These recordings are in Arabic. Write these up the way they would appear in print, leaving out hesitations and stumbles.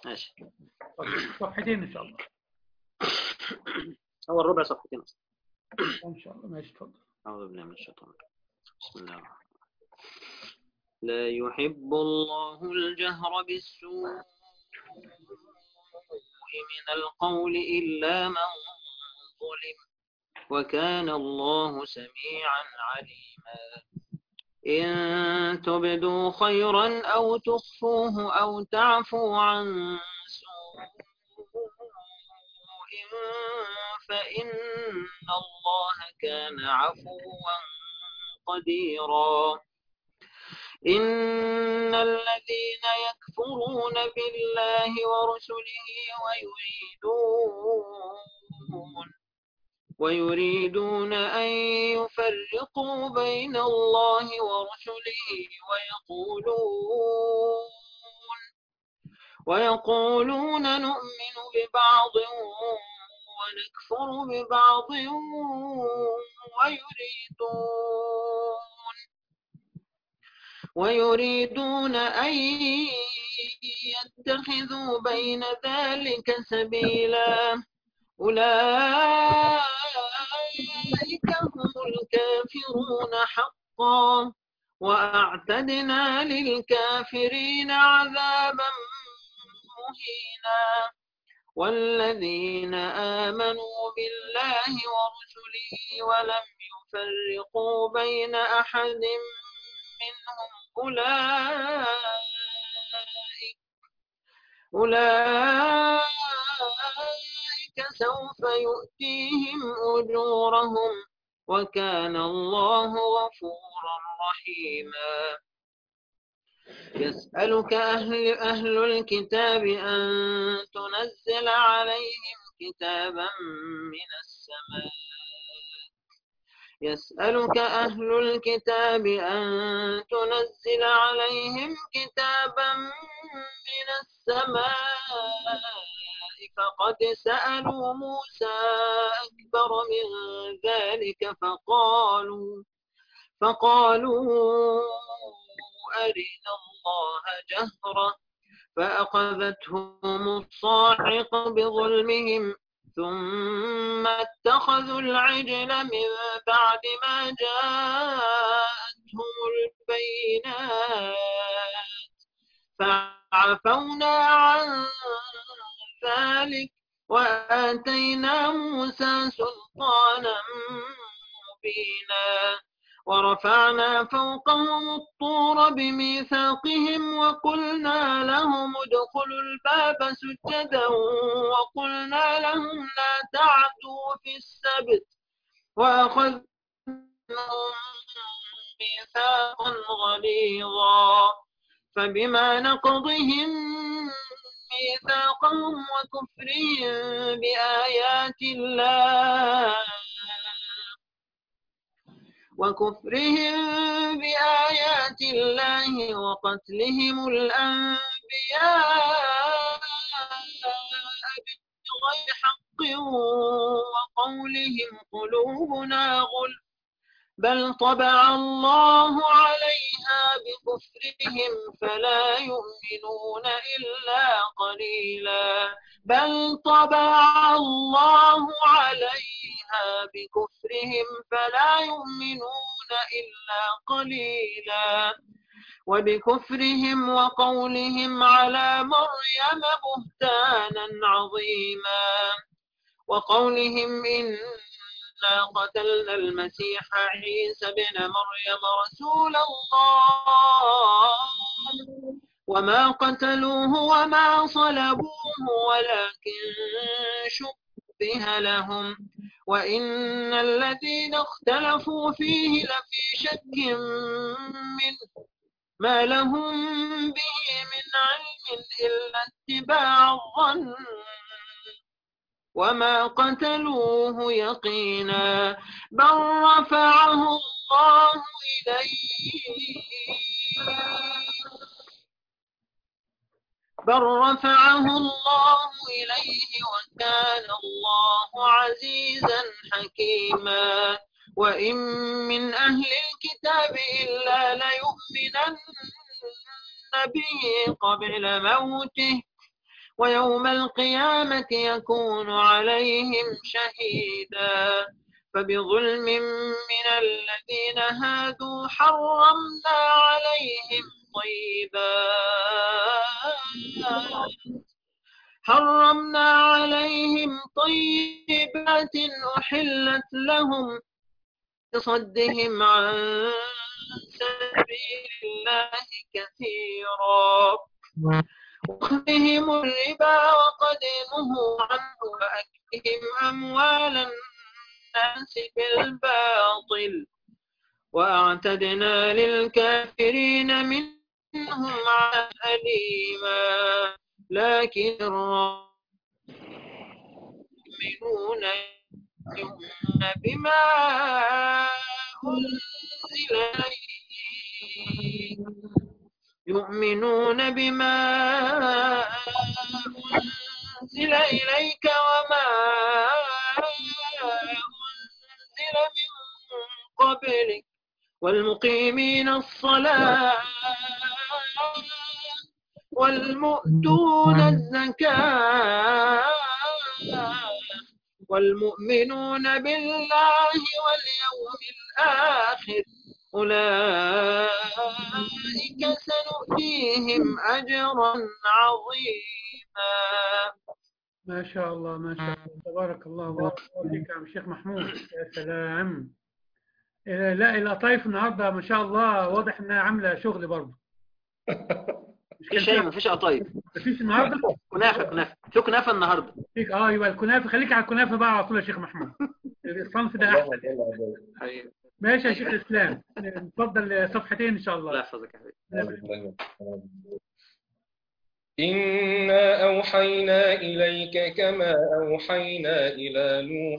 ماشي. طيب صفحتين إن شاء الله. هو الربع صفحتين أصلا. إن شاء الله. ماشي اتفضل. أعوذ بالله من الشيطان الرجيم. بسم الله الرحمن الرحيم. لا يحب الله الجهر بالسوء من القول إلا من ظلم وكان الله سميعا عليما. إن تبدوا خيرا أو تخفوه أو تعفوا عن سوء فإن الله كان عفوا قديرا. إن الذين يكفرون بالله ورسله ويريدون أن يفرقوا بين الله ورسله ويقولون نؤمن ببعض ونكفر ببعض ويريدون أن يتخذوا بين ذلك سبيلا. أولئك هم الكافرون حقا وأعتدنا للكافرين عذابا مهينا. والذين آمنوا بالله ورسله ولم يفرقوا بين أحد منهم أولئك سوف يؤتيهم أجورهم وكان الله غفورا رحيما. يسألك أهل الكتاب أن تنزل عليهم كتابا من السماء. يسألك أهل الكتاب أن تنزل عليهم كتابا من السماء فقد سألوا موسى أكبر من ذلك فقالوا أرنا الله جهرة فأخذتهم الصاعقة بظلمهم ثم اتخذوا العجل من بعد ما جاءتهم البينات فعفونا عن ذلك وآتينا موسى سلطانا مبينا. ورفعنا فوقهم الطور بميثاقهم وقلنا لهم ادخلوا الباب سجدا وقلنا لهم لا تعدوا في السبت وأخذنا ميثاقا غليظا فبما نقضهم ميثاقهم وكفرهم بآيات الله وقتلهم الأنبياء بغير حق وقولهم قلوبنا غلف بل طبع الله عليها بكفرهم فلا يؤمنون إلا قليلا. بل طبع الله عليها بكفرهم فلا يؤمنون إلا قليلا. وبكفرهم وقولهم على مريم بهتانا عظيما وقولهم إنا قتلنا المسيح عيسى بن مريم رسول الله وما قتلوه وما صلبوه ولكن شبه لهم وإن الذين اختلفوا فيه لفي شك منه ما لهم به من علم إلا اتباع الظن وما قتلوه يقينا بل رفعه الله إليه وكان الله عزيزا حكيما. وإن من أهل الكتاب إلا ليؤمنن به قبل موته ويوم القيامة يكون عليهم شهيدا فبظلم من الذين هادوا حرمنا عليهم طيبات أحلت لهم بصدهم عن سبيل الله كثيرا وأخذهم الربا وقد نهوا عنه وأكلهم أموال الناس بالباطل وأعتدنا للكافرين منهم عذابا أليما لكن المؤمنون يؤمنون بما أنزل إليك وما أنزل من قبلك والمقيمين الصلاة والمؤتون الزكاة والمؤمنون بالله واليوم الآخر أولئك سنؤتيهم أجرا عظيما. ما شاء الله ما شاء الله، تبارك الله، بارك الله فيك يا عم الشيخ محمود. يا سلام. لا القطايف النهارده ما شاء الله واضح انها عامله شغل برضه. في شيء ما فيش قطايف. مفيش النهارده؟ كنافه في كنافه النهارده. فيك يبقى الكنافه، خليك على الكنافه بقى على طول يا شيخ محمود. الصنف ده احسن. ماشي يا شيخ اسلام، اتفضل صفحتين ان شاء الله. الله يحفظك يا حبيبي. إنا أوحينا إليك كما أوحينا إلى نوح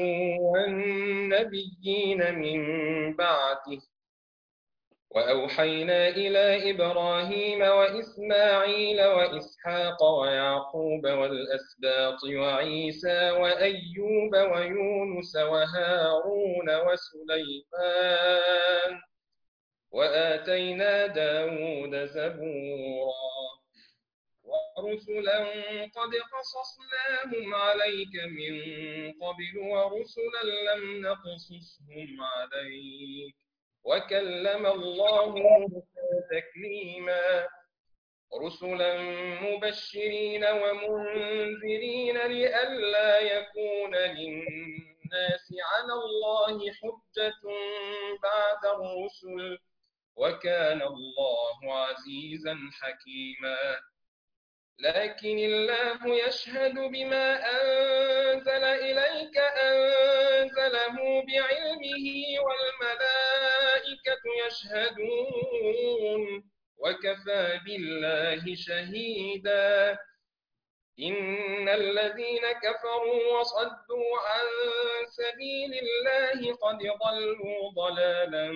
والنبيين من بعده وأوحينا إلى إبراهيم وإسماعيل وإسحاق ويعقوب والأسباط وعيسى وأيوب ويونس وهارون وسليمان وآتينا داود زبورا ورسلا قد قصصناهم عليك من قبل ورسلا لم نقصصهم عليك وكلم الله موسى تكليما رسلا مبشرين ومنذرين لئلا يكون للناس على الله حجة بعد الرسل وكان الله عزيزا حكيما لكن الله يشهد بما أنزل إليك أنزله بعلمه والملائكة يشهدون وكفى بالله شهيدا إن الذين كفروا وصدوا عن سبيل الله قد ضلوا ضلالا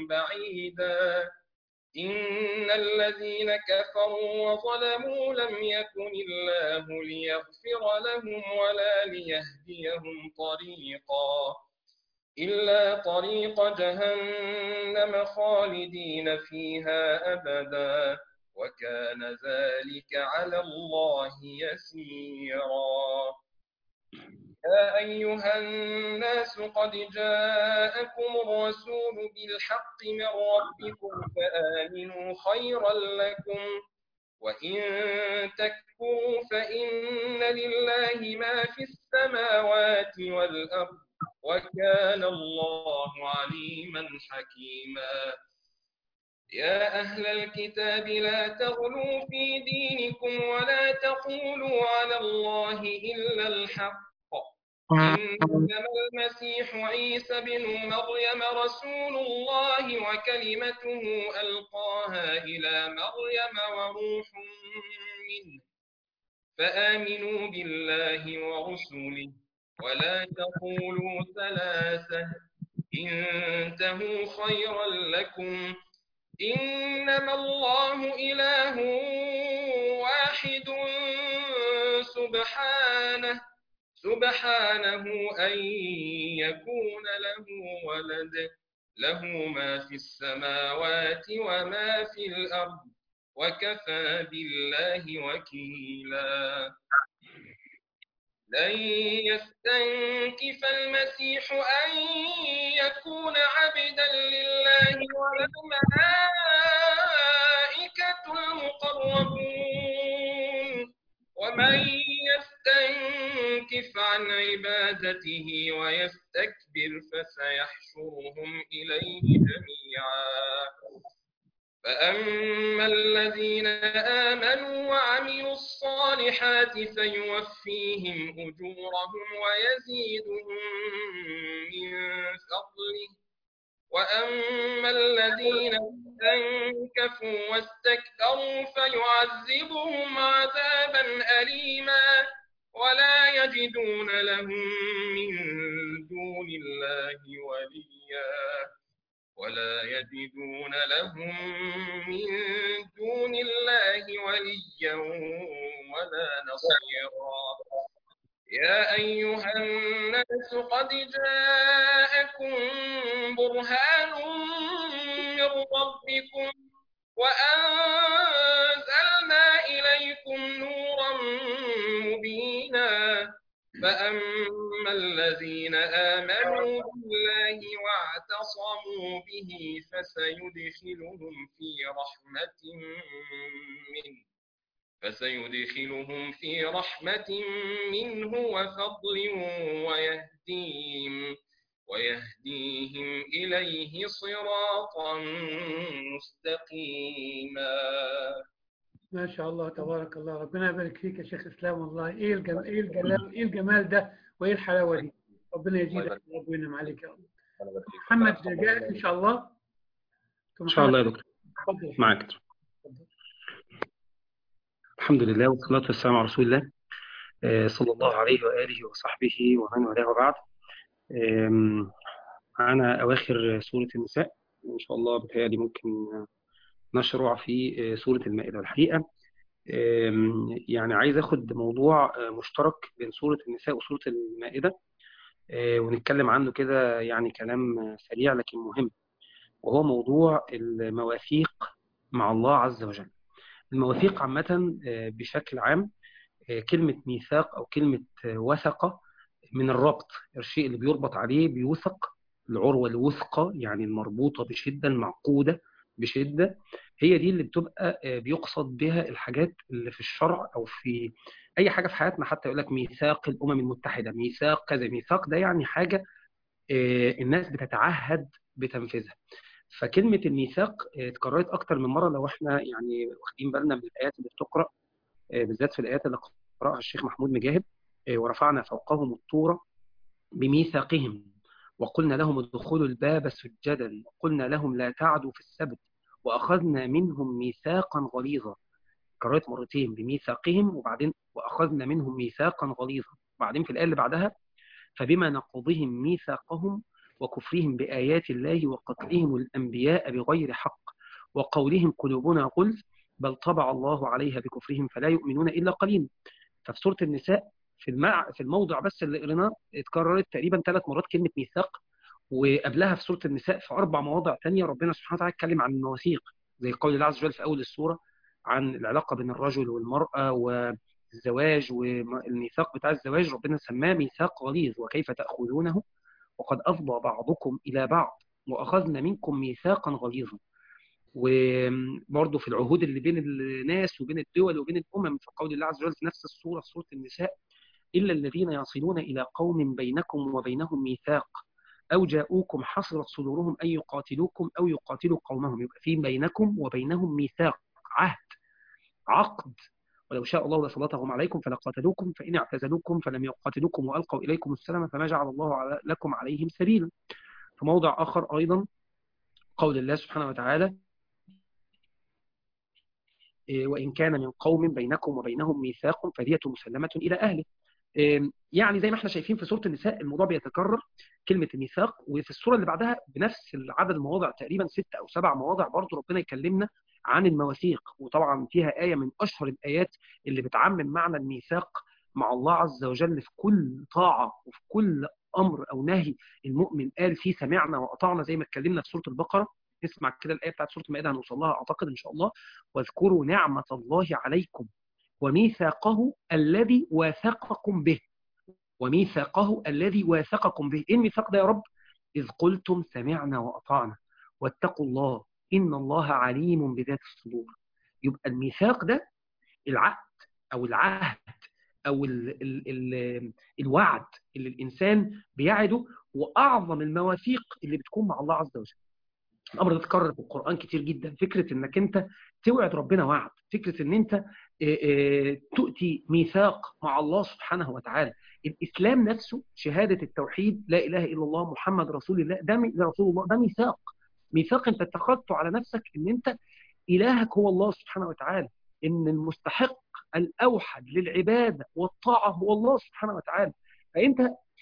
بعيدا إن الذين كفروا وظلموا لم يكن الله ليغفر لهم ولا ليهديهم طريقا إلا طريق جهنم خالدين فيها أبدا وكان ذلك على الله يسيرا يا أيها الناس قد جاءكم الرسول بالحق من ربكم فآمنوا خيرا لكم وإن تكفروا فإن لله ما في السماوات والأرض وكان الله عليما حكيما يا أهل الكتاب لا تغلوا في دينكم ولا تقولوا على الله إلا الحق إنما المسيح عيسى بن مريم رسول الله وكلمته ألقاها إلى مريم وروح منه فآمنوا بالله ورسله ولا تقولوا ثلاثة انتهوا خيرا لكم إنما الله إله واحد سبحانه أن يكون له ولد له ما في السماوات وما في الأرض وكفى بالله وكيلا. لن يستنكف المسيح أن يكون عبدا لله ولا الملائكة المقربون، ومن يستنكف عن عبادته ويستكبر فسيحشرهم إليه جميعا. فأما الذين آمنوا وعملوا الصالحات فيوفيهم أجورهم ويزيدهم من فضله، وأما الذين استنكفوا واستكبروا فيعذبهم عذابا أليما ولا يجدون لهم من دون الله وليا ولا نصيرا. يا أيها الناس قد جاءكم برهان من ربكم وأنزلنا إليكم نورا مبينا. فأما الذين آمنوا بالله واعتصموا به فسيدخلهم في رحمة منه وفضل ويهديهم إليه صراطا مستقيما. ما شاء الله تبارك الله. ربنا يبارك فيك يا شيخ اسلام. والله ايه الجمال ده وايه الحلاوه دي. ربنا يزيدك وينعم عليك يا رب. محمد جاء ان شاء الله. ان شاء الله يا دكتور. اتفضل معاك. الحمد لله والصلاه والسلام على رسول الله صلى الله عليه واله وصحبه ومن والاه وبعد. معنا اواخر سوره النساء ان شاء الله. بتهيألي ممكن نشرع في سوره المائده. الحقيقه يعني عايز اخد موضوع مشترك بين سوره النساء وسوره المائده ونتكلم عنه كده، يعني كلام سريع لكن مهم، وهو موضوع المواثيق مع الله عز وجل. المواثيق عامة بشكل عام كلمة ميثاق أو كلمة وثقة من الربط، الشيء اللي بيربط عليه بيوثق، العروة الوثقة يعني المربوطة بشدة، المعقودة بشدة، هي دي اللي بتبقى بيقصد بها الحاجات اللي في الشرع أو في أي حاجة في حياتنا. حتى يقول لك ميثاق الأمم المتحدة، ميثاق كذا. ميثاق ده يعني حاجة الناس بتتعهد بتنفيذها. فكلمة الميثاق اتكررت أكتر من مرة لو احنا يعني واخدين بالنا من الآيات اللي بتقرأ، بالذات في الآيات اللي قرأها الشيخ محمود مجاهد. ورفعنا فوقهم الطور بميثاقهم وقلنا لهم ادخلوا الباب سجدا وقلنا لهم لا تعدوا في السبت وأخذنا منهم ميثاقا غليظا. كررت مرتين بميثاقهم وبعدين وأخذنا منهم ميثاقا غليظا. بعدين في الآية اللي بعدها فبما نقضهم ميثاقهم وكفرهم بآيات الله وقتلهم الأنبياء بغير حق وقولهم قلوبنا غلف بل طبع الله عليها بكفرهم فلا يؤمنون إلا قليلا. ففي سورة النساء في الموضع بس اللي قريناه اتكررت تقريبا 3 مرات كلمة ميثاق، وقبلها في سورة النساء في 4 مواضع تانية ربنا سبحانه وتعالى اتكلم عن المواثيق، زي قول الله عز وجل في أول السورة عن العلاقة بين الرجل والمرأة والزواج، والميثاق بتاع الزواج ربنا سماه ميثاق غليظ وكيف تأخذونه وقد أفضى بعضكم إلى بعض وأخذنا منكم ميثاقا غليظا. وبرضه في العهود اللي بين الناس وبين الدول وبين الأمم في قول الله عز وجل في نفس السورة في سورة النساء إلا الذين يصلون إلى قوم بينكم وبينهم ميثاق أو جاءوكم حصرت صدورهم أن يقاتلوكم أو يقاتلوا قومهم. يبقى في بينكم وبينهم ميثاق، عهد، عقد. ولو شاء الله لسلطهم عليكم فلقاتلوكم فإن اعتزلوكم فلم يقاتلوكم وألقوا إليكم السلام فما جعل الله لكم عليهم سبيلا. في موضع آخر أيضا قول الله سبحانه وتعالى وإن كان من قوم بينكم وبينهم ميثاق فدية مسلمة إلى أهله. يعني زي ما احنا شايفين في سورة النساء الموضوع بيتكرر كلمة الميثاق، وفي السورة اللي بعدها بنفس العدد المواضع تقريبا 6 أو 7 مواضع برضو ربنا يكلمنا عن المواثيق. وطبعا فيها آية من أشهر الآيات اللي بتعمم معنى الميثاق مع الله عز وجل في كل طاعة وفي كل أمر أو نهي المؤمن قال فيه سمعنا وأطعنا، زي ما اتكلمنا في سورة البقرة نسمع كده الآية بتاعت سورة المائدة هنوصل لها أعتقد إن شاء الله. واذكروا نعمة الله عليكم وميثاقه الذي واثقكم به. وميثاقه الذي واثقكم به. إيه الميثاق ده يا رب؟ إذ قلتم سمعنا وأطعنا واتقوا الله إن الله عليم بذات الصدور. يبقى الميثاق ده العقد أو العهد أو الوعد اللي الإنسان بيعده، وأعظم المواثيق اللي بتكون مع الله عز وجل. الأمر ده اتكرر في القرآن كتير جدا، فكرة إنك أنت توعد ربنا وعد، فكرة إن أنت تؤتي ميثاق مع الله سبحانه وتعالى. الإسلام نفسه شهادة التوحيد لا إله إلا الله محمد رسول الله، ده رسول الله، ده ميثاق. ميثاق أنت اتخذته على نفسك إن أنت إلهك هو الله سبحانه وتعالى، إن المستحق الأوحد للعبادة والطاعة هو الله سبحانه وتعالى. فأنت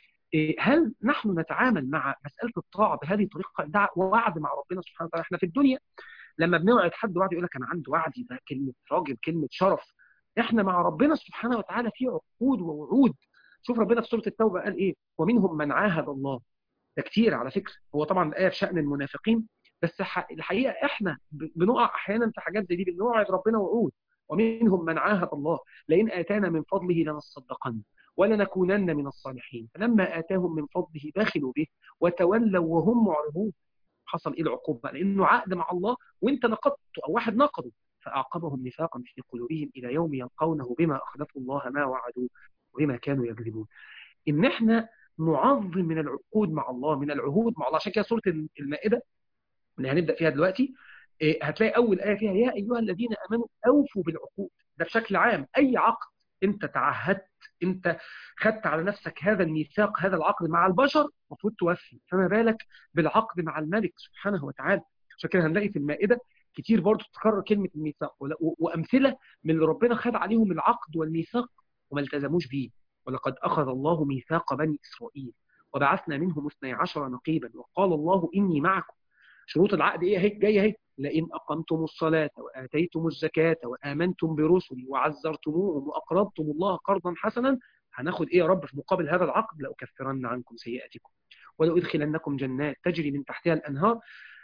هل نحن نتعامل مع مسألة الطاعة بهذه الطريقة؟ ده وعد مع ربنا سبحانه وتعالى. احنا في الدنيا لما بنوعد حد وعد يقول لك أنا عندي وعدي، ده كلمة راجل، كلمة شرف. احنا مع ربنا سبحانه وتعالى في عقود ووعود. شوف ربنا في سورة التوبة قال إيه؟ ومنهم من عاهد الله. ده كتير على فكرة. هو طبعا الآية في شأن المنافقين، بس الحقيقة احنا بنقع أحيانا في حاجات زي دي، بنوعد ربنا وعود. ومنهم من عاهد الله لئن آتانا من فضله لنصدقن ولنكونن من الصالحين فلما آتاهم من فضله بخلوا به وتولوا وهم معرضون. حصل ايه العقوبة؟ لأنه عقد مع الله وانت نقضته أو واحد نقضه، فأعقبهم نفاقا في قلوبهم إلى يوم يلقونه بما أخلفوا الله ما وعدوا وبما كانوا يكذبون. إن احنا نعظم من العقود مع الله، من العهود مع الله. عشان كده سورة المائدة اللي هنبدأ فيها دلوقتي هتلاقي أول آية فيها يا أيها الذين آمنوا أوفوا بالعقود. ده بشكل عام أي عقد أنت تعهدت، أنت خدت على نفسك هذا الميثاق، هذا العقد مع البشر المفروض توفي، فما بالك بالعقد مع الملك سبحانه وتعالى. عشان كده هنلاقي في المائدة كتير برضو تتكرر كلمة الميثاق وأمثلة من اللي ربنا خد عليهم العقد والميثاق وما التزموش بيه. ولقد أخذ الله ميثاق بني إسرائيل وبعثنا منهم 12 نقيبا وقال الله إني معكم. شروط العقد ايه اهي جايه اهي، لئن اقمتم الصلاه واتيتم الزكاه وامنتم برسلي وعزرتموهم واقرضتم الله قرضا حسنا. هناخد ايه يا رب في مقابل هذا العقد؟ لاكفرن عنكم سيئاتكم ولادخلنكم جنات تجري من تحتها الانهار.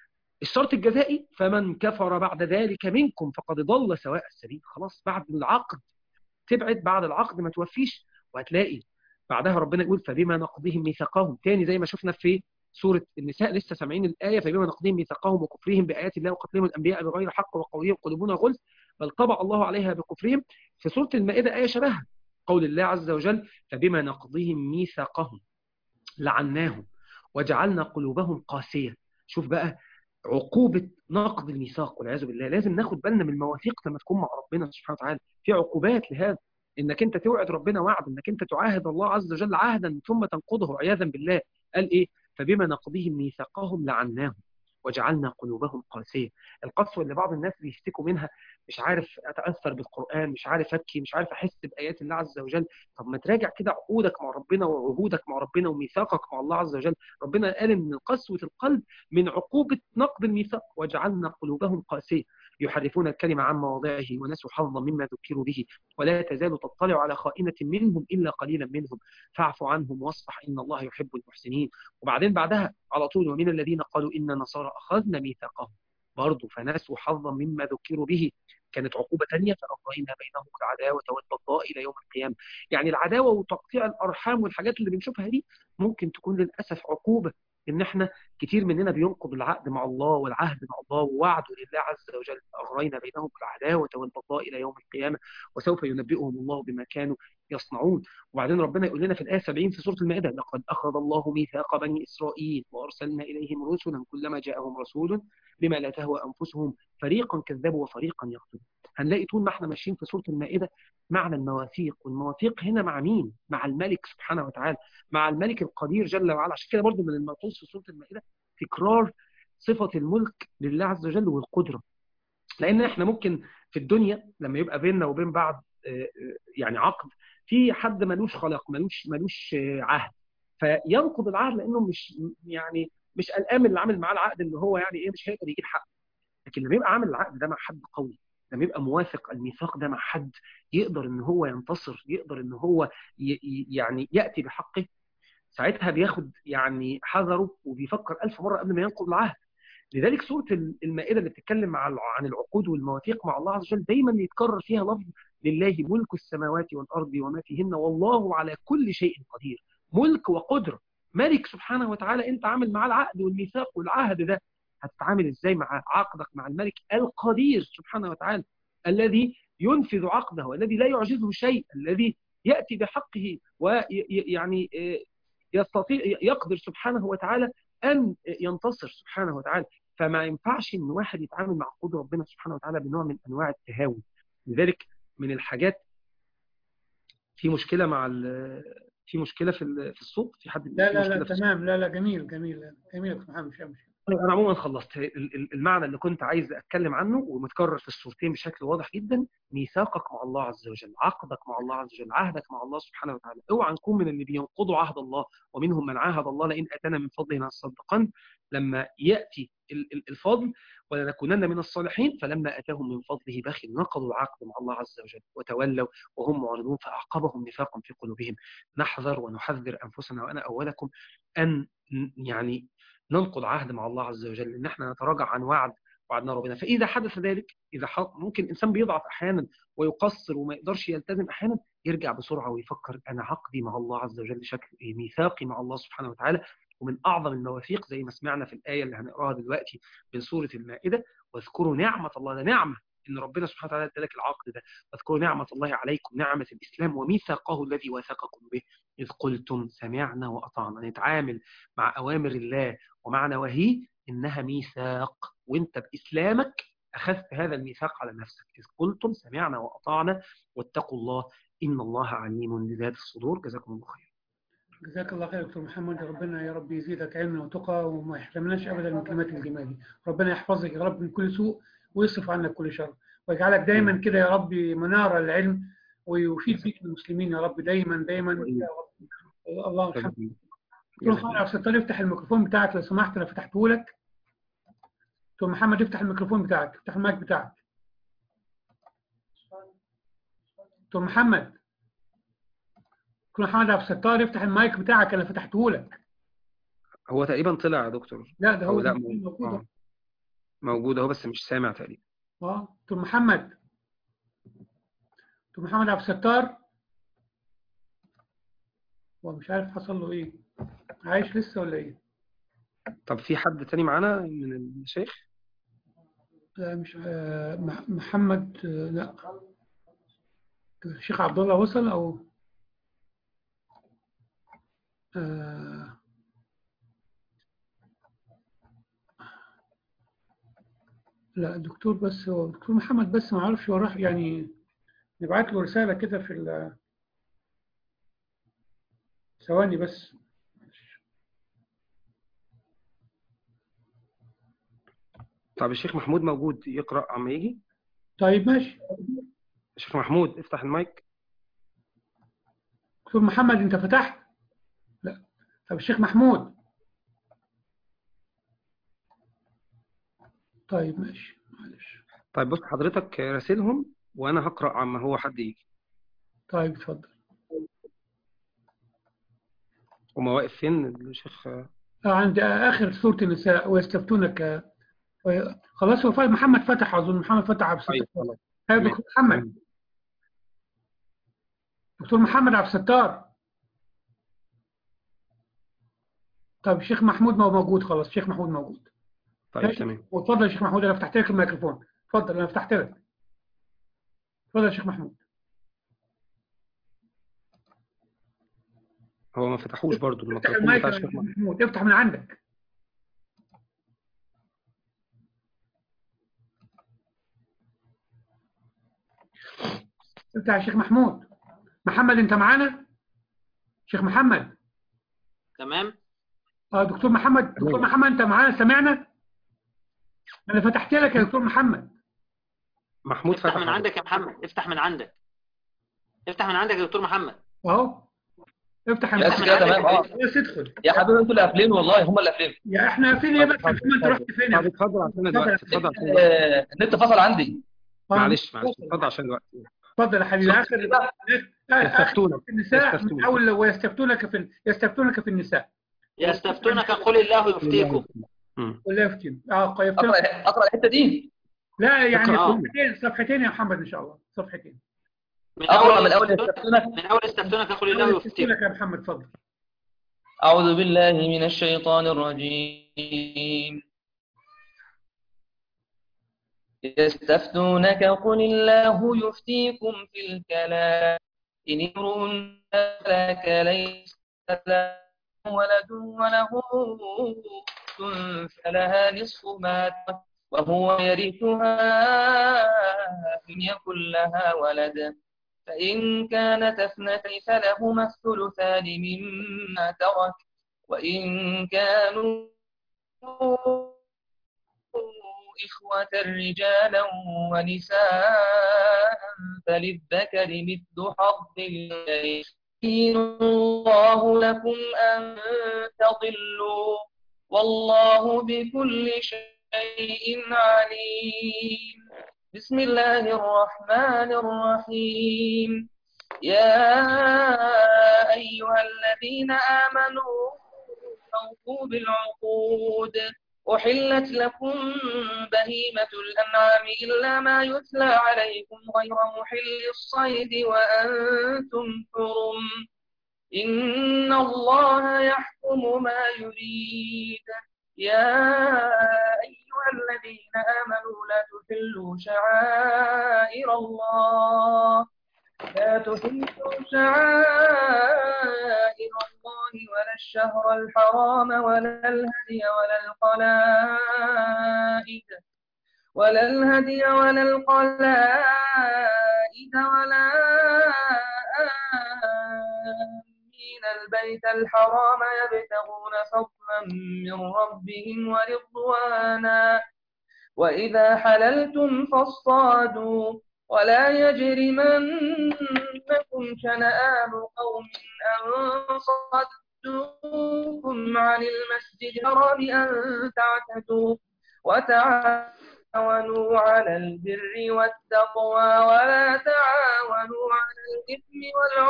الشرط الجزائي فمن كفر بعد ذلك منكم فقد ضل سواء السبيل. خلاص بعد العقد تبعد، بعد العقد ما توفيش. وهتلاقي بعدها ربنا يقول فبما نقضيهم ميثاقهم، تاني زي ما شفنا في سورة النساء لسه سامعين الآية، فبما نقضيهم ميثاقهم وكفرهم بآيات الله وقتلهم الأنبياء بغير حق وقولهم قلوبنا غلف بل طبع الله عليها بكفرهم. في سورة المائدة آية شبهها، قول الله عز وجل فبما نقضيهم ميثاقهم لعناهم وجعلنا قلوبهم قاسية. شوف بقى عقوبة نقض الميثاق والعياذ بالله. لازم ناخد بالنا من المواثيق لما تكون مع ربنا سبحانه وتعالى. في عقوبات لهذا، انك انت توعد ربنا وعد، انك انت تعاهد الله عز وجل عهدا ثم تنقضه عياذا بالله. قال ايه؟ فبما نقضيهم ميثاقهم لعناهم وجعلنا قلوبهم قاسية. القسوة اللي بعض الناس بيشتكوا منها، مش عارف أتأثر بالقرآن، مش عارف أبكي، مش عارف أحس بآيات الله عز وجل. طب ما تراجع كده عقودك مع ربنا وعهودك مع ربنا وميثاقك مع الله عز وجل. ربنا قال إن قسوة القلب من عقوبة نقض الميثاق وجعلنا قلوبهم قاسية يحرفون الكلمة عن مواضعه ونسوا حظا مما ذكروا به ولا تزال تطلع على خائنة منهم إلا قليلا منهم فاعف عنهم واصفح إن الله يحب المحسنين. وبعدين بعدها على طول ومن الذين قالوا إن نصارى أخذنا ميثاقهم برضه فنسوا حظا مما ذكروا به. كانت عقوبة ثانية فأغرينا بينهم العداوة والبغضاء إلى يوم القيامة. يعني العداوة وتقطيع الأرحام والحاجات اللي بنشوفها دي ممكن تكون للأسف عقوبة إن إحنا كتير مننا بينقض العقد مع الله والعهد مع الله ووعده لله عز وجل. أغرينا بينهم العداوة والبغضاء إلى يوم القيامة وسوف ينبئهم الله بما كانوا يصنعون. وبعدين ربنا يقول لنا في الآية 70 في سورة المائدة لقد أخذ الله ميثاق بني إسرائيل وأرسلنا إليهم رسلا كلما جاءهم رسول بما لا تهوى أنفسهم فريقا كذبوا وفريقا يقتلون. هنلاقي طول ما احنا ماشيين في سورة المائدة معنى المواثيق، والمواثيق هنا مع مين؟ مع الملك سبحانه وتعالى، مع الملك القدير جل وعلا. عشان كده برضو من الملحوظ في سورة المائدة تكرار صفة الملك لله عز وجل والقدرة. لأن احنا ممكن في الدنيا لما يبقى بيننا وبين بعض يعني عقد، في حد ملوش خلاق، ملوش عهد، فينقض العهد لأنه مش قلقان من اللي عامل معاه العقد ان هو يعني ايه مش هيقدر يجيب حقه. لكن لما يبقى عامل العقد ده مع حد قوي، لما يبقى موافق الميثاق ده مع حد يقدر ان هو ينتصر، يقدر ان هو يعني يأتي بحقه، ساعتها بياخد يعني حذره وبيفكر 1000 مرة قبل ما ينقض العهد. لذلك سورة المائدة اللي بتتكلم عن العقود والمواثيق مع الله عز وجل دايما يتكرر فيها لفظ لله ملك السماوات والأرض وما فيهن والله على كل شيء قدير. ملك وقدرة، ملك سبحانه وتعالى أنت عامل معاه العقد والميثاق والعهد ده، هتتعامل إزاي مع عقدك مع الملك القدير سبحانه وتعالى الذي ينفذ عقده والذي لا يعجزه شيء، الذي يأتي بحقه ويعني يستطيع يقدر سبحانه وتعالى أن ينتصر سبحانه وتعالى. فما ينفعش إن واحد يتعامل مع قدر ربنا سبحانه وتعالى بنوع من أنواع التهاون. لذلك من الحاجات في مشكلة في مشكلة في الصوت، في حد لا في لا مشكلة لا في الصوت؟ تمام، لا لا جميل جميل جميل يا دكتور محمد، مش مشكلة. طيب أنا عموما خلصت المعنى اللي كنت عايز أتكلم عنه ومتكرر في الصورتين بشكل واضح جدا. ميثاقك مع الله عز وجل، عقدك مع الله عز وجل، عهدك مع الله سبحانه وتعالى. اوعى نكون من اللي بينقضوا عهد الله، ومنهم من عاهد الله لئن أتانا من فضله لنصدقن لما يأتي الفضل ولنكونن من الصالحين، فلما أتاهم من فضله بخل نقضوا العقد مع الله عز وجل وتولوا وهم معرضون فأعقبهم نفاقا في قلوبهم. نحذر ونحذر أنفسنا وأنا أولكم أن يعني ننقض عهد مع الله عز وجل، ان احنا نتراجع عن وعدنا ربنا. فاذا حدث ذلك، ممكن الانسان بيضعف احيانا ويقصر وما يقدرش يلتزم احيانا، يرجع بسرعه ويفكر انا عقدي مع الله عز وجل شكل ايه، ميثاقي مع الله سبحانه وتعالى. ومن اعظم المواثيق زي ما سمعنا في الايه اللي هنقراها دلوقتي من سوره المائده، واذكروا نعمه الله، ده نعمه ان ربنا سبحانه وتعالى ادالك العقد ده. واذكروا نعمه الله عليكم، نعمه الاسلام وميثاقه الذي واثقكم به اذ قلتم سمعنا واطعنا. نتعامل مع اوامر الله ومع نواهيه إنها ميثاق، وإنت بإسلامك أخذت هذا الميثاق على نفسك. إذ قلتم سمعنا وأطعنا واتقوا الله إن الله عليم بذات الصدور. جزاكم الله خير. جزاك الله خير دكتور محمد، ربنا يا رب يزيدك علما وتقى وما يحرمناش أبدا من كلمات الجمال دي. ربنا يحفظك يا رب من كل سوء ويصرف عنك كل شر، ويجعلك دايما كده يا رب منارة للعلم ويفيد بك المسلمين يا رب دايما دايما يا رب. الله يرحمك. دكتور محمد عبد الستار افتح الميكروفون بتاعك لو سمحت، انا فتحته لك. دكتور محمد افتح الميكروفون بتاعك، افتح المايك بتاعك. دكتور محمد عبد الستار افتح المايك بتاعك، انا فتحته لك. هو تقريبا طلع يا دكتور. لا ده هو لا موجود. موجود اهو بس مش سامع تقريبا. دكتور محمد عبد الستار هو مش عارف حصل له ايه، عايش لسه ولا ايه؟ طب في حد تاني معانا من الشيخ؟ لا مش محمد، لا الشيخ عبد الله وصل او لا الدكتور بس، هو دكتور محمد بس ما اعرفش هو راح، يعني نبعت له رسالة كده في ثواني بس. طب الشيخ محمود موجود يقرأ عما يجي؟ طيب ماشي. الشيخ محمود افتح المايك. دكتور محمد انت فتحت؟ لا. طب الشيخ محمود. طيب ماشي معلش. طيب بص حضرتك راسلهم وانا هقرأ عما هو حد يجي. طيب اتفضل. هما واقف فين الشيخ؟ عند اخر سورة النساء ويستفتونك. خلاص هو محمد فتح، اظن محمد فتح عبد الستار. طيب دكتور محمد. دكتور محمد عبد الستار. طب الشيخ محمود ما هو موجود، خلاص الشيخ محمود موجود. طيب تمام. واتفضل يا شيخ محمود، انا فتحت لك الميكروفون. اتفضل انا فتحت لك. اتفضل يا شيخ محمود. هو ما فتحوش برضو افتح المايك يا شيخ محمود، افتح من عندك. افتح يا شيخ محمود. محمد انت معانا؟ شيخ محمد. تمام. دكتور محمد انت معانا سمعنا؟ انا فتحت لك يا دكتور محمد. محمود افتح من عندك يا محمد، افتح من عندك يا دكتور محمد. اهو افتح من عندك. تمام. بس ادخل يا حبيبي انتوا اللي قافلين، والله هم اللي قافلين. يا احنا قافلين ايه بس؟ انت رحت فين؟ اتفضل عشان الوقت. اتفضل النت فصل عندي. معلش اتفضل عشان الوقت. اتفضل يا حبيبي. اخر النساء من اول ويستفتونك في النساء. يستفتونك قل الله يفتيكم. ولا يفتن. يفتن. اقرا الحته دي. لا يعني اقرأ. صفحتين يا محمد ان شاء الله، صفحتين. اقرا من اول يستفتونك. من أول استفتونك فقل الله يفتيكم. لك يا محمد اتفضل. أعوذ بالله من الشيطان الرجيم. يستفتونك قل الله يفتيكم في الكلام إن امرؤ هلك ليس له ولد وله أخت فلها نصف ما ترك وهو يرثها إن يكن لها ولد فإن كانت اثنتين فلهما الثلثان مما ترك وإن كانوا إخوة رجالا ونساء فللذكر مثل حظ الأنثيين يبين الله لكم أن تضلوا والله بكل شيء عليم. بسم الله الرحمن الرحيم. يا أيها الذين آمنوا أوفوا بالعقود أحلت لكم بهيمة الأنعام إلا ما يتلى عليكم غير محل الصيد وأنتم حرم إن الله يحكم ما يريد. يا أيها الذين آمنوا لا تحلوا شعائر الله ولا الشهر الحرام ولا الهدي ولا القلائد ولا آمين البيت الحرام يبتغون فضلا من ربهم ورضوانا وإذا حللتم فاصطادوا ولا يجرمنكم شنآن قوم أن صدوكم عن المسجد الحرام أن تعتدوا وتعاونوا على البر والتقوى ولا تعاونوا على الإثم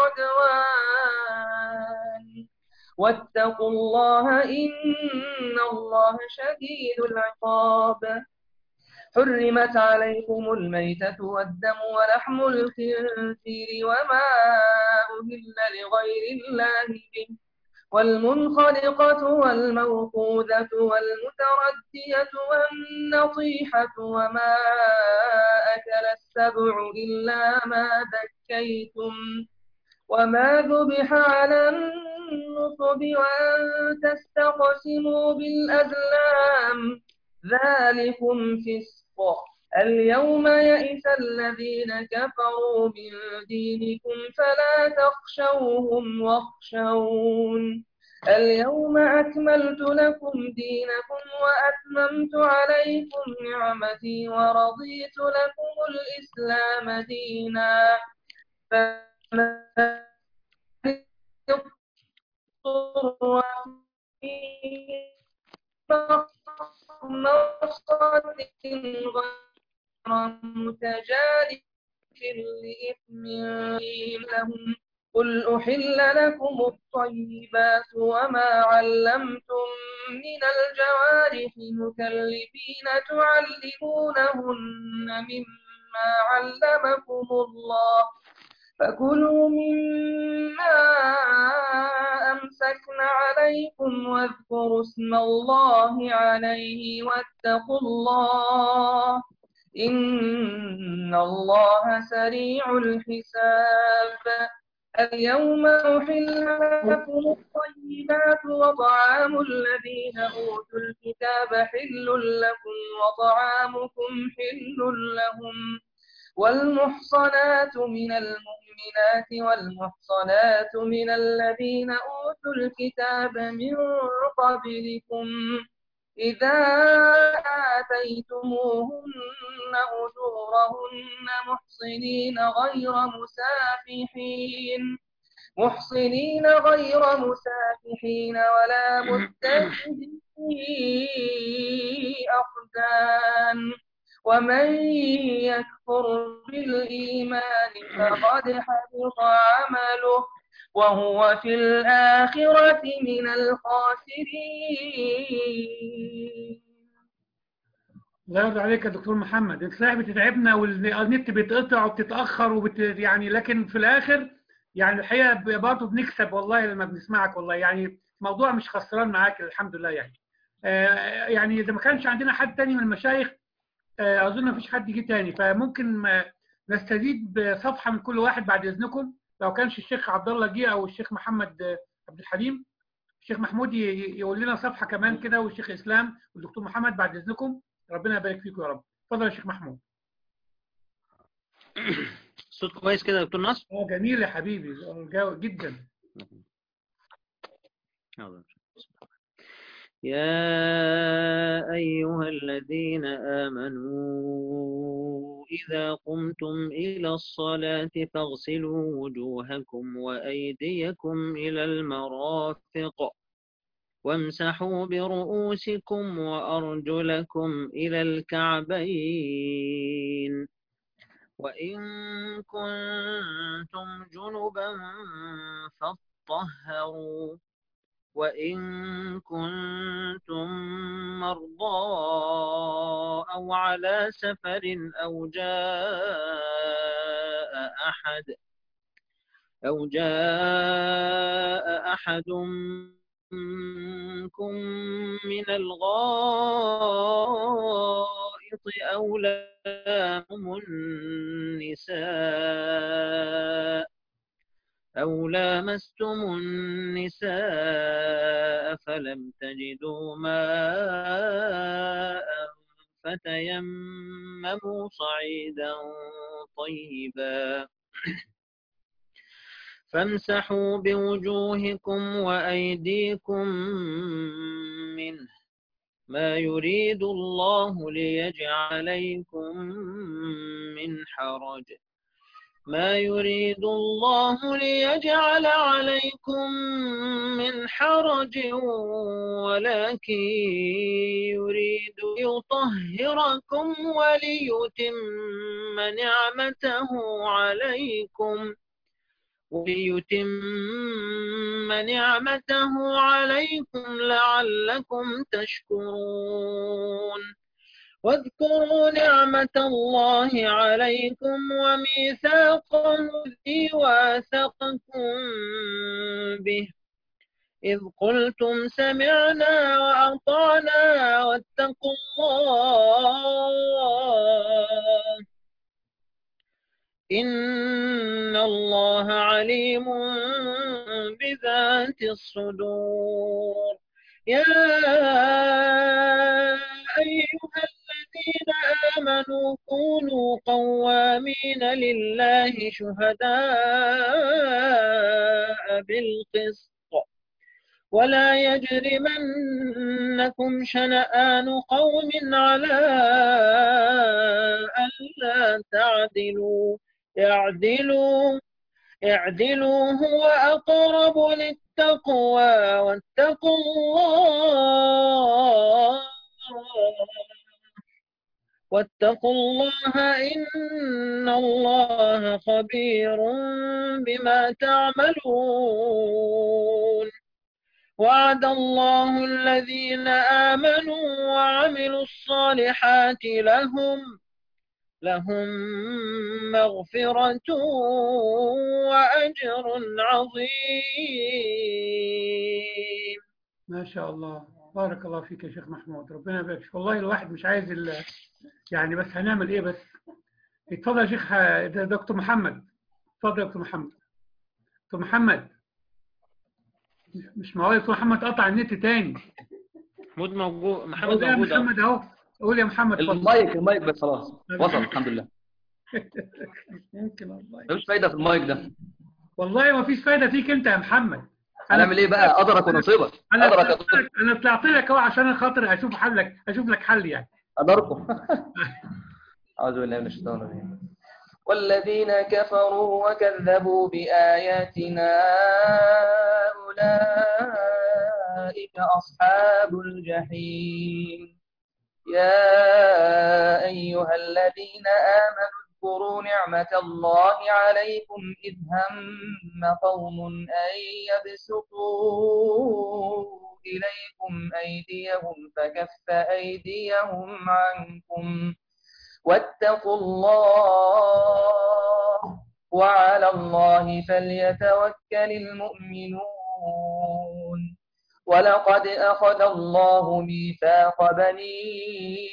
والعدوان واتقوا الله إن الله شديد العقاب. حرمت عليكم الميتة والدم ولحم الخنزير وما أهل لغير الله به والمنخنقة والموقوذة والمتردية والنطيحة وما أكل السبع إلا ما ذكيتم وما ذبح على النصب وأن تستقسموا بالأزلام ذلكم فسق. اليوم يئس الذين كفروا من دينكم فلا تخشوهم واخشون اليوم أكملت لكم دينكم وأتممت عليكم نعمتي ورضيت لكم الإسلام دينا فمن اضطر في مخمصة غير متجانف لإثم لهم قل أحل لكم الطيبات وما علمتم من الجوارح مكلبين تعلمونهن مما علمكم الله فكلوا مما أمسكن عليكم واذكروا اسم الله عليه واتقوا الله إن الله سريع الحساب. اليوم أحل لكم الطيبات وطعام الذين أوتوا الكتاب حل لكم وطعامكم حل لهم والمحصنات من المؤمنات والمحصنات من الذين أوتوا الكتاب من قبلكم إذا آتيتموهن أجورهن محصنين غير مسافحين ولا متخذي أخدان ومن يكفر بالإيمان فقد حبط عمله وهو في الآخرة من الخاسرين. الله يرضى عليك يا دكتور محمد، انت صحيح بتتعبنا والنت بيتقطع وبتتاخر يعني لكن في الاخر يعني الحقيقه برضه بنكسب والله لما بنسمعك والله، يعني الموضوع مش خسران معاك الحمد لله يعني. يعني اذا ما كانش عندنا حد تاني من المشايخ اظن ما فيش حد يجي تاني، فممكن نستزيد بصفحه من كل واحد بعد اذنكم، لو كانش الشيخ عبد الله جه او الشيخ محمد عبد الحليم، الشيخ محمود يقول لنا صفحه كمان كده، والشيخ اسلام والدكتور محمد بعد اذنكم. ربنا يبارك فيكم يا رب. اتفضل يا شيخ محمود. الصوت كويس كده يا دكتور نصر؟ جميل يا حبيبي جدا. يا أيها الذين آمنوا إذا قمتم إلى الصلاة فاغسلوا وجوهكم وأيديكم إلى المرافق وامسحوا برؤوسكم وأرجلكم إلى الكعبين وإن كنتم جنبا فاطهروا وإن كنتم مرضى أو على سفر أو جاء أحد منكم من الغائط أو لامستم النساء فلم تجدوا ماء فتيمموا صعيدا طيبا فامسحوا بوجوهكم وأيديكم منه ما يريد الله ليجعل عليكم من حرج ولكن يريد يطهركم وليتم نعمته عليكم لعلكم تشكرون. واذكروا نعمة الله عليكم وميثاقه الذي واثقكم به إذ قلتم سمعنا وأطعنا واتقوا الله إن الله عليم بذات الصدور. يا أيها الذين آمنوا كونوا قوامين لله شهداء بالقسط ولا يجرمنكم شنآن قوم على ألا تعدلوا اعدلوا هو أقرب للتقوى واتقوا الله إن الله خبير بما تعملون. وعد الله الذين آمنوا وعملوا الصالحات لهم مغفرة وأجر عظيم. ما شاء الله، بارك الله فيك يا شيخ محمود، ربنا يبارك فيك. والله الواحد مش عايز يعني بس هنعمل ايه بس. اتفضل يا شيخ دكتور محمد. اتفضل يا دكتور محمد. دكتور محمد مش معقول يا دكتور محمد قطع النت تاني. محمد موجود يا محمد اهو. قول يا محمد. المايك بس خلاص وصل الحمد لله. ممكن والله مفيش فايده في المايك ده. والله ما فيش فايده فيك انت يا محمد. هنعمل ايه بقى؟ قدرك ونصيبك. انا طلعت لك اهو عشان خاطر اشوف لك حل يعني. قدركم. اعوذ بالله من الشيطان الرجيم. والذين كفروا وكذبوا بآياتنا أولئك أصحاب الجحيم. يا أيها الذين آمنوا واذكروا نعمة الله عليكم إذ هم قوم أن يبسطوا إليكم أيديهم فكف أيديهم عنكم واتقوا الله وعلى الله فليتوكل المؤمنون ولقد أخذ الله ميثاق بني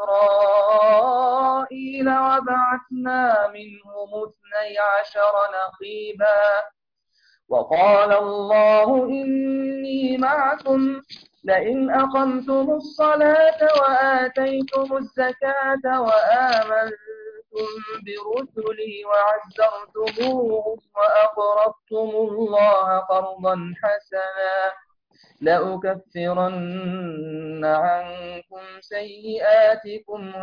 إسرائيل وبعثنا منهم 12 نقيبا وقال الله إني معكم لئن أقمتم الصلاة وآتيتم الزكاة وآمنتم برسلي وعزرتموهم وأقرضتم الله قرضا حسنا لأكفرن عنكم سيئاتكم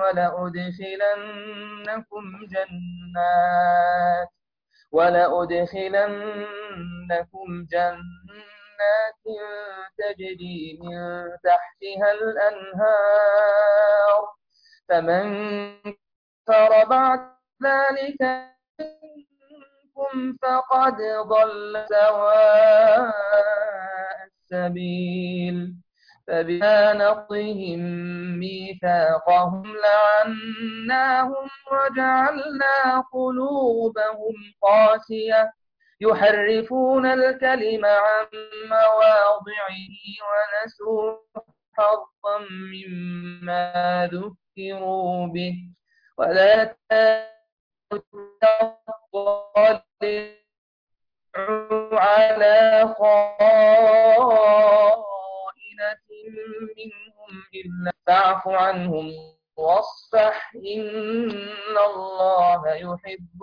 ولأدخلنكم جنات تجري من تحتها الأنهار فمن كفر بعد ذلك منكم فقد ضل سواء السبيل فبما نقضهم ميثاقهم لعناهم وجعلنا قلوبهم قاسية يحرفون الكلم عن مواضعه ونسوا حظا مما ذكروا به ولا تطلعوا على خائنة منهم إلا فاعف عنهم واصفح إن الله يحب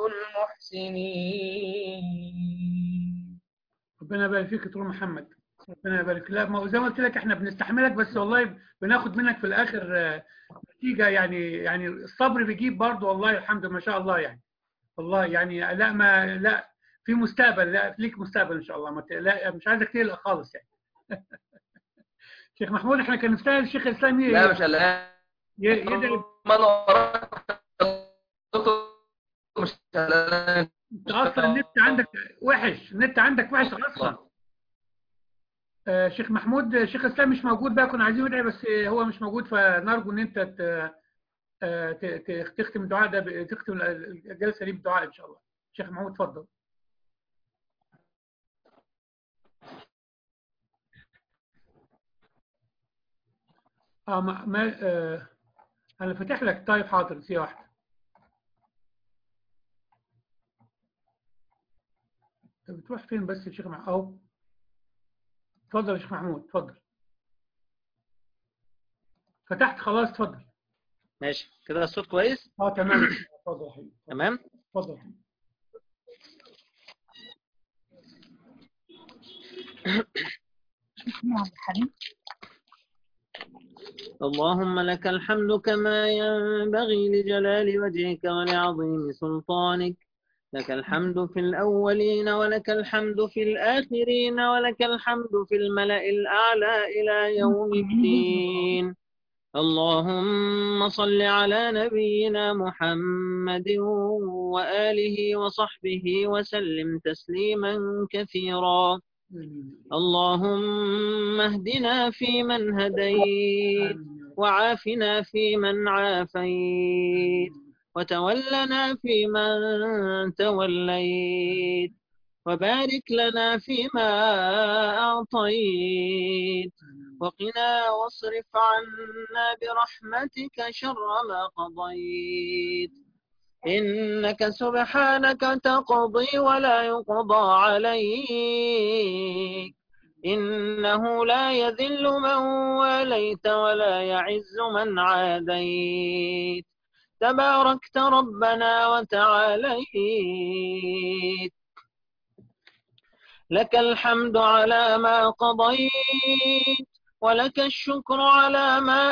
المحسنين. ربنا يبارك فيك يا دكتور محمد، ربنا يبارك. لا ما هو زي ما قلت لك احنا بنستحملك، بس والله بناخد منك في الاخر نتيجه. يعني الصبر بيجيب برضه، والله الحمد ما شاء الله. يعني والله يعني لا في مستقبل، لا ليك مستقبل ان شاء الله. لا مش عايزك تقلق خالص يعني. شيخ محمود احنا كان نستاهل الشيخ الاسلام لا مش قلقان يدعي. ما مش قلقان. انت اصلا النت عندك وحش اصلا. شيخ محمود شيخ الاسلام مش موجود بقى، كنا عايزين ندعي بس هو مش موجود، فنرجو ان انت تختم الدعاء ده، تختم الجلسه دي بدعاء ان شاء الله. شيخ محمود اتفضل. انا فاتح لك. طيب حاضر، ثانية واحدة. بتروح فين بس يا شيخ محمود؟ اهو اتفضل يا شيخ محمود، اتفضل. فتحت خلاص، اتفضل. ماشي كده الصوت كويس؟ تمام. اتفضل يا حبيبي. تمام. اتفضل يا حبيبي. اللهم لك الحمد كما ينبغي لجلال وجهك ولعظيم سلطانك. لك الحمد في الأولين ولك الحمد في الآخرين ولك الحمد في الملأ الأعلى إلى يوم الدين. اللهم صل على نبينا محمد وآله وصحبه وسلم تسليما كثيرا. اللهم اهدنا فيمن هديت وعافنا فيمن عافيت وتولنا فيمن توليت وبارك لنا فيما أعطيت وقنا واصرف عنا برحمتك شر ما قضيت. إنك سبحانك تقضي ولا يقضى عليك. إنه لا يذل من واليت ولا يعز من عاديت. تباركت ربنا وتعاليت. لك الحمد على ما قضيت ولك الشكر على ما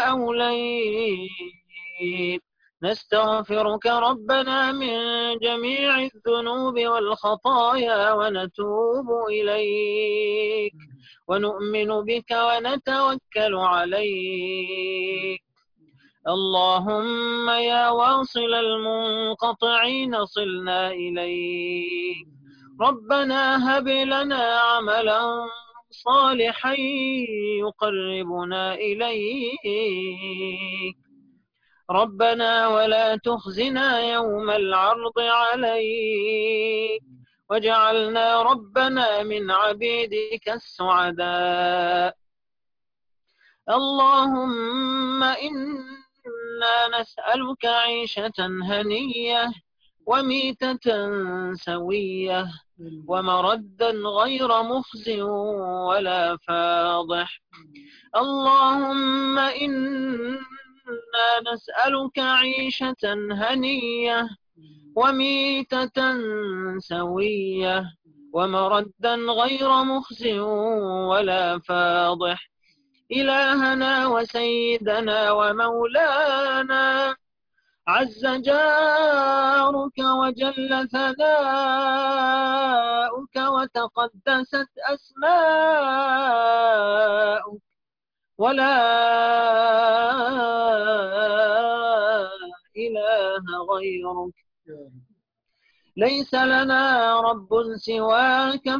أوليت. نستغفرك ربنا من جميع الذنوب والخطايا ونتوب إليك ونؤمن بك ونتوكل عليك. اللهم يا واصل المنقطعين صلنا إليك. ربنا هب لنا عملا صالحا يقربنا إليك. ربنا ولا تخزنا يوم العرض عليك، واجعلنا ربنا من عبيدك السعداء. اللهم إنا نسألك عيشة هنية وميتة سوية ومردا غير مخز ولا فاضح. اللهم إنا نسألك عيشة هنية وميتة سوية ومردا غير مخز ولا فاضح. إلهنا وسيدنا ومولانا، عز جارك وجل ثناؤك وتقدست أسماؤك، ولا إله غيرك. ليس لنا رب سواك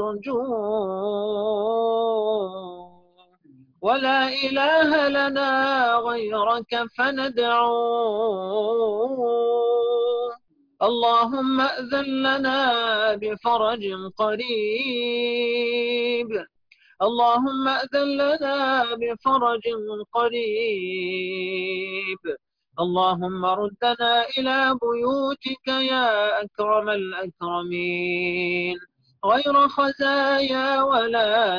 فنرجوه، ولا إله لنا غيرك فندعوه. اللهم أذن لنا بفرج قريب، اللهم أذن لنا بفرج قريب. اللهم ردنا إلى بيوتك يا أكرم الأكرمين، غير خزايا ولا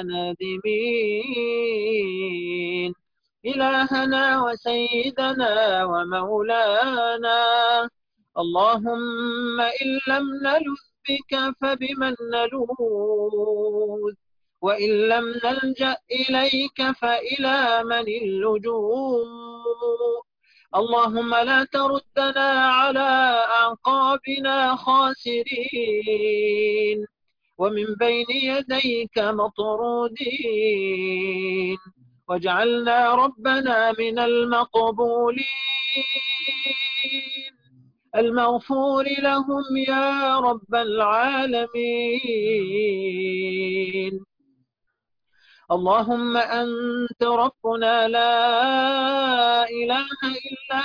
نادمين. إلهنا وسيدنا ومولانا، اللهم إن لم نلذ بك فبمن نلوذ، وإن لم نلجأ إليك فإلى من اللجوء. اللهم لا تردنا على أعقابنا خاسرين ومن بين يديك مطرودين، واجعلنا ربنا من المقبولين المغفور لهم يا رب العالمين. اللهم أنت ربنا لا إله إلا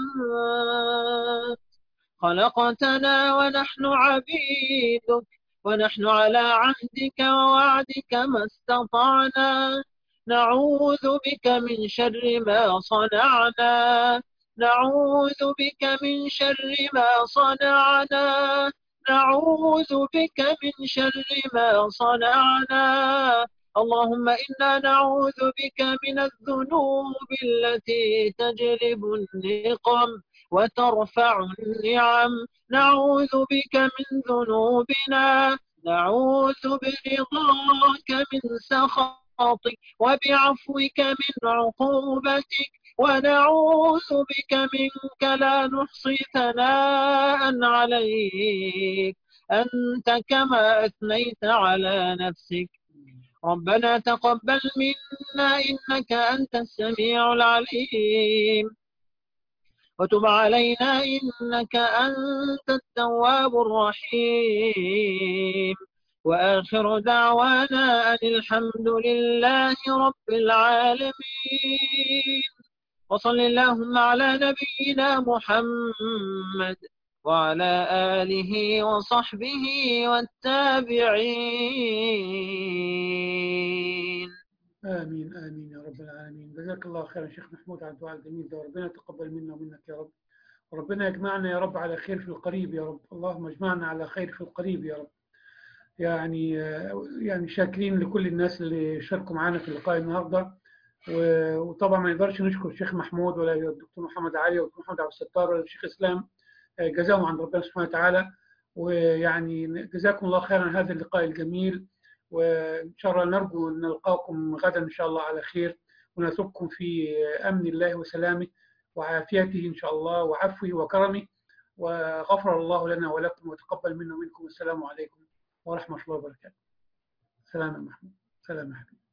أنت، خلقتنا ونحن عبيدك، ونحن على عهدك ووعدك ما استطعنا. نعوذ بك من شر ما صنعنا، نعوذ بك من شر ما صنعنا، نعوذ بك من شر ما صنعنا. اللهم إنا نعوذ بك من الذنوب التي تجلب النقم وترفع النعم. نعوذ بك من ذنوبنا، نعوذ برضاك من سخطك وبعفوك من عقوبتك، ونعوذ بك منك لا نحصي ثناء عليك أنت كما أثنيت على نفسك. ربنا تقبل منا إنك أنت السميع العليم، وتب علينا إنك أنت التواب الرحيم. وآخر دعوانا أن الحمد لله رب العالمين. وصل اللهم على نبينا محمد وعلى آله وصحبه والتابعين. آمين آمين يا رب العالمين. جزاك الله خيرا شيخ محمود على الدعاء الجميل ده، وربنا يتقبل منا ومنك يا رب، وربنا يجمعنا يا رب على خير في القريب يا رب. اللهم اجمعنا على خير في القريب يا رب. يعني شاكرين لكل الناس اللي شاركوا معنا في اللقاء النهارده، وطبعا ما نقدرش نشكر الشيخ محمود ولا الدكتور محمد علي والدكتور محمد عبد الستار ولا الشيخ اسلام، جزاهم عند ربنا سبحانه وتعالى. ويعني جزاكم الله خيرا هذا اللقاء الجميل، وإن شاء الله نرجو أن نلقاكم غدا إن شاء الله على خير، ونترككم في أمن الله وسلامه وعافيته إن شاء الله وعفوه وكرمه، وغفر الله لنا ولكم وتقبل منا ومنكم. السلام عليكم ورحمة الله وبركاته. سلام يا محمود. سلام يا حبيبي.